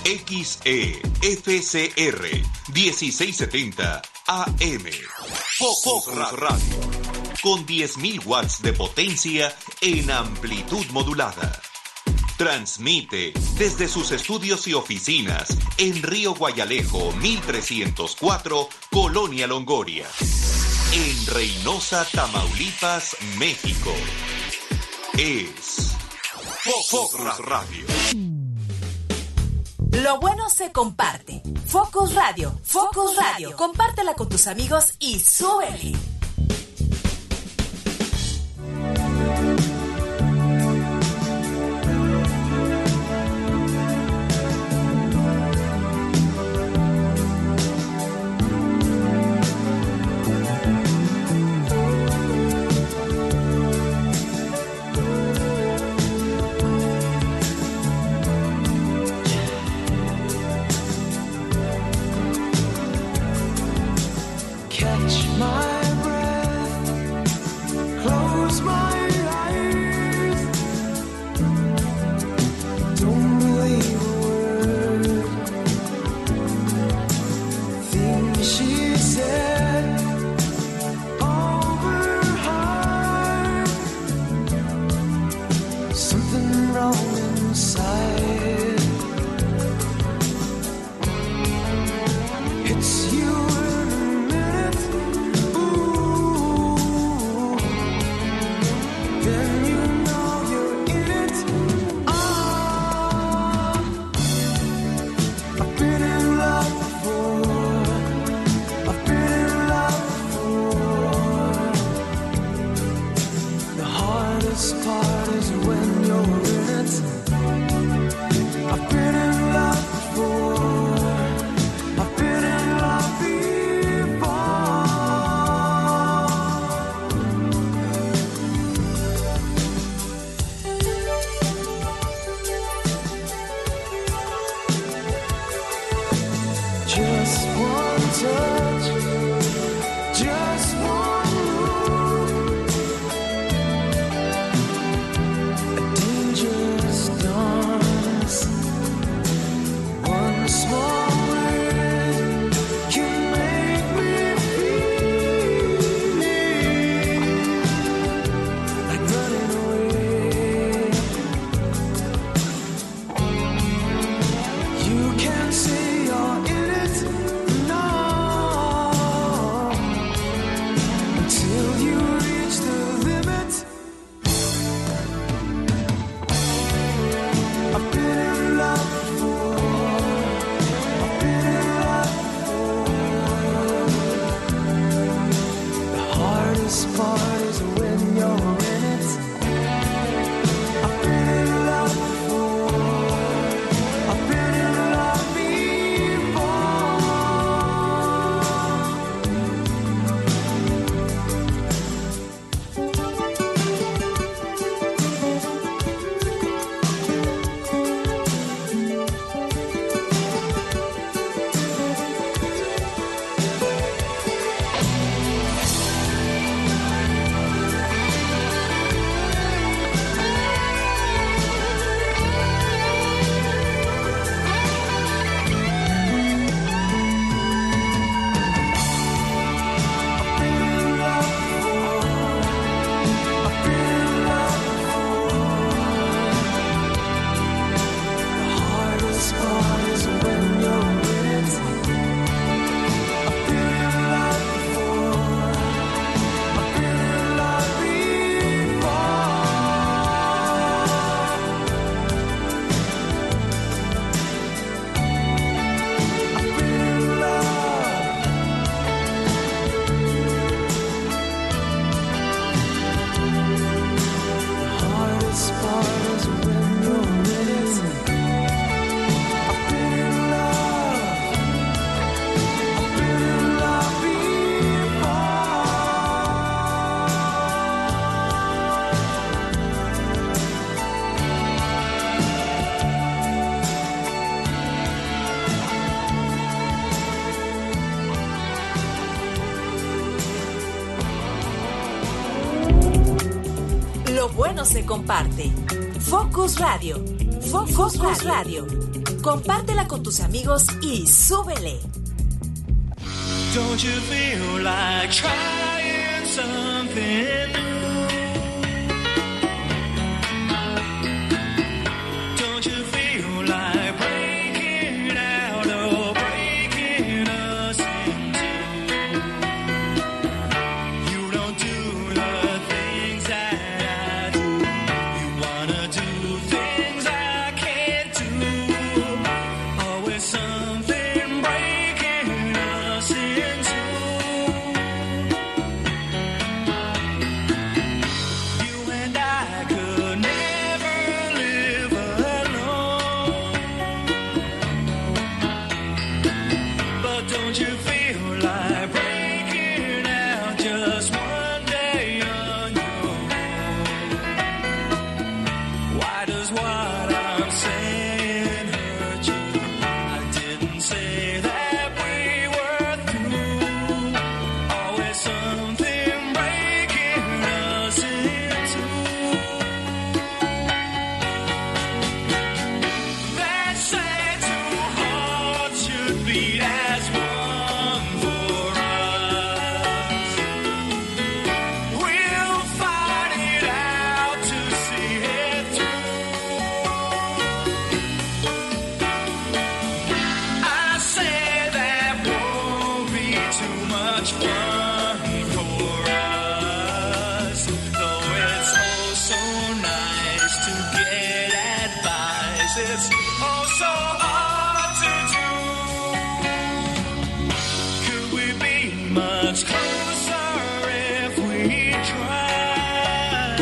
XEFCR 1670 AM. Focus Radio. Con 10.000 watts de potencia en amplitud modulada. Transmite desde sus estudios y oficinas en Río Guayalejo 1304, Colonia Longoria. En Reynosa, Tamaulipas, México. Es Focus Radio. Lo bueno se comparte. Focus Radio, Focus Radio. Compártela con tus amigos y súbele. Lo bueno se comparte. Focus Radio. Focus Radio. Compártela con tus amigos y súbele. Don't you feel like trying something new? Don't you feel like breaking out or breaking us in two? You don't do the things that I do. You wanna do things I can't do. Always something breaking us in two. You and I could never live alone. But don't you feel like breaking out just one day on your own? Why does what I'm saying hurt you? I didn't say that we were through. Always something breaking us in two. That say two hearts should beat as one for us. We'll fight it out to see it through. I say that won't be too much fun for us. Though it's oh so nice to get advice, it's oh so hard to do. Could we be much closer if we tried?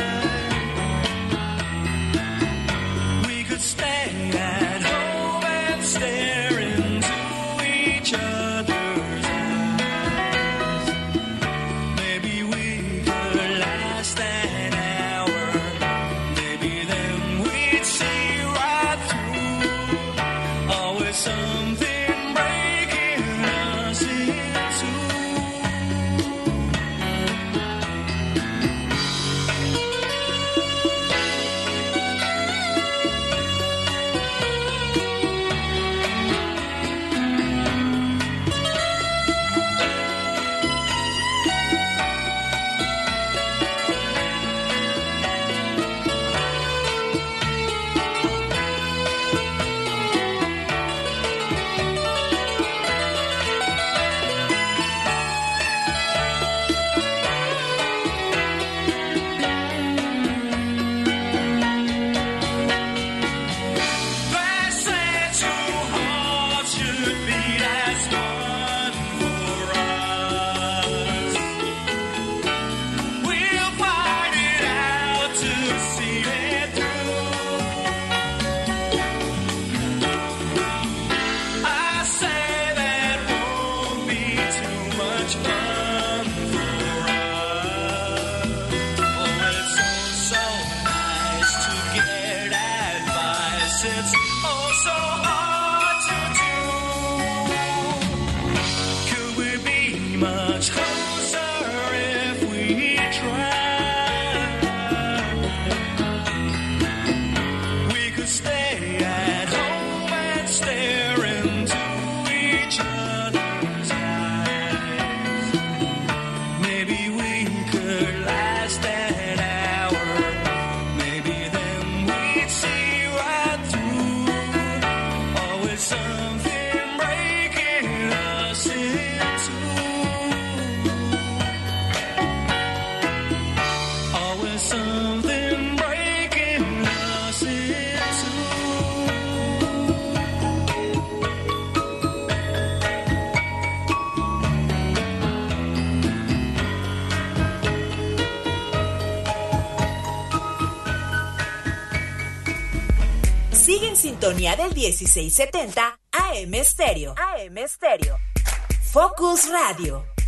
We could stay at home and stare into each other's eyes. Maybe we could last an hour. Maybe then we'd see right through. Always something breaking us in two. They say two hearts should beat as one for us. We'll fight it out to see it through. I say that won't be too much fun for us. Oh, it's so nice to get advice. It's oh so hard to do. Could we be much closer if we tried? We could stay at home and stare into each other's eyes. Maybe we could last an hour. Maybe then we'd see right through. Always something breaking us in two. Always something breaking us in two. Sigue en sintonía del 1670 AM Stereo. AM Stereo. Focus Radio.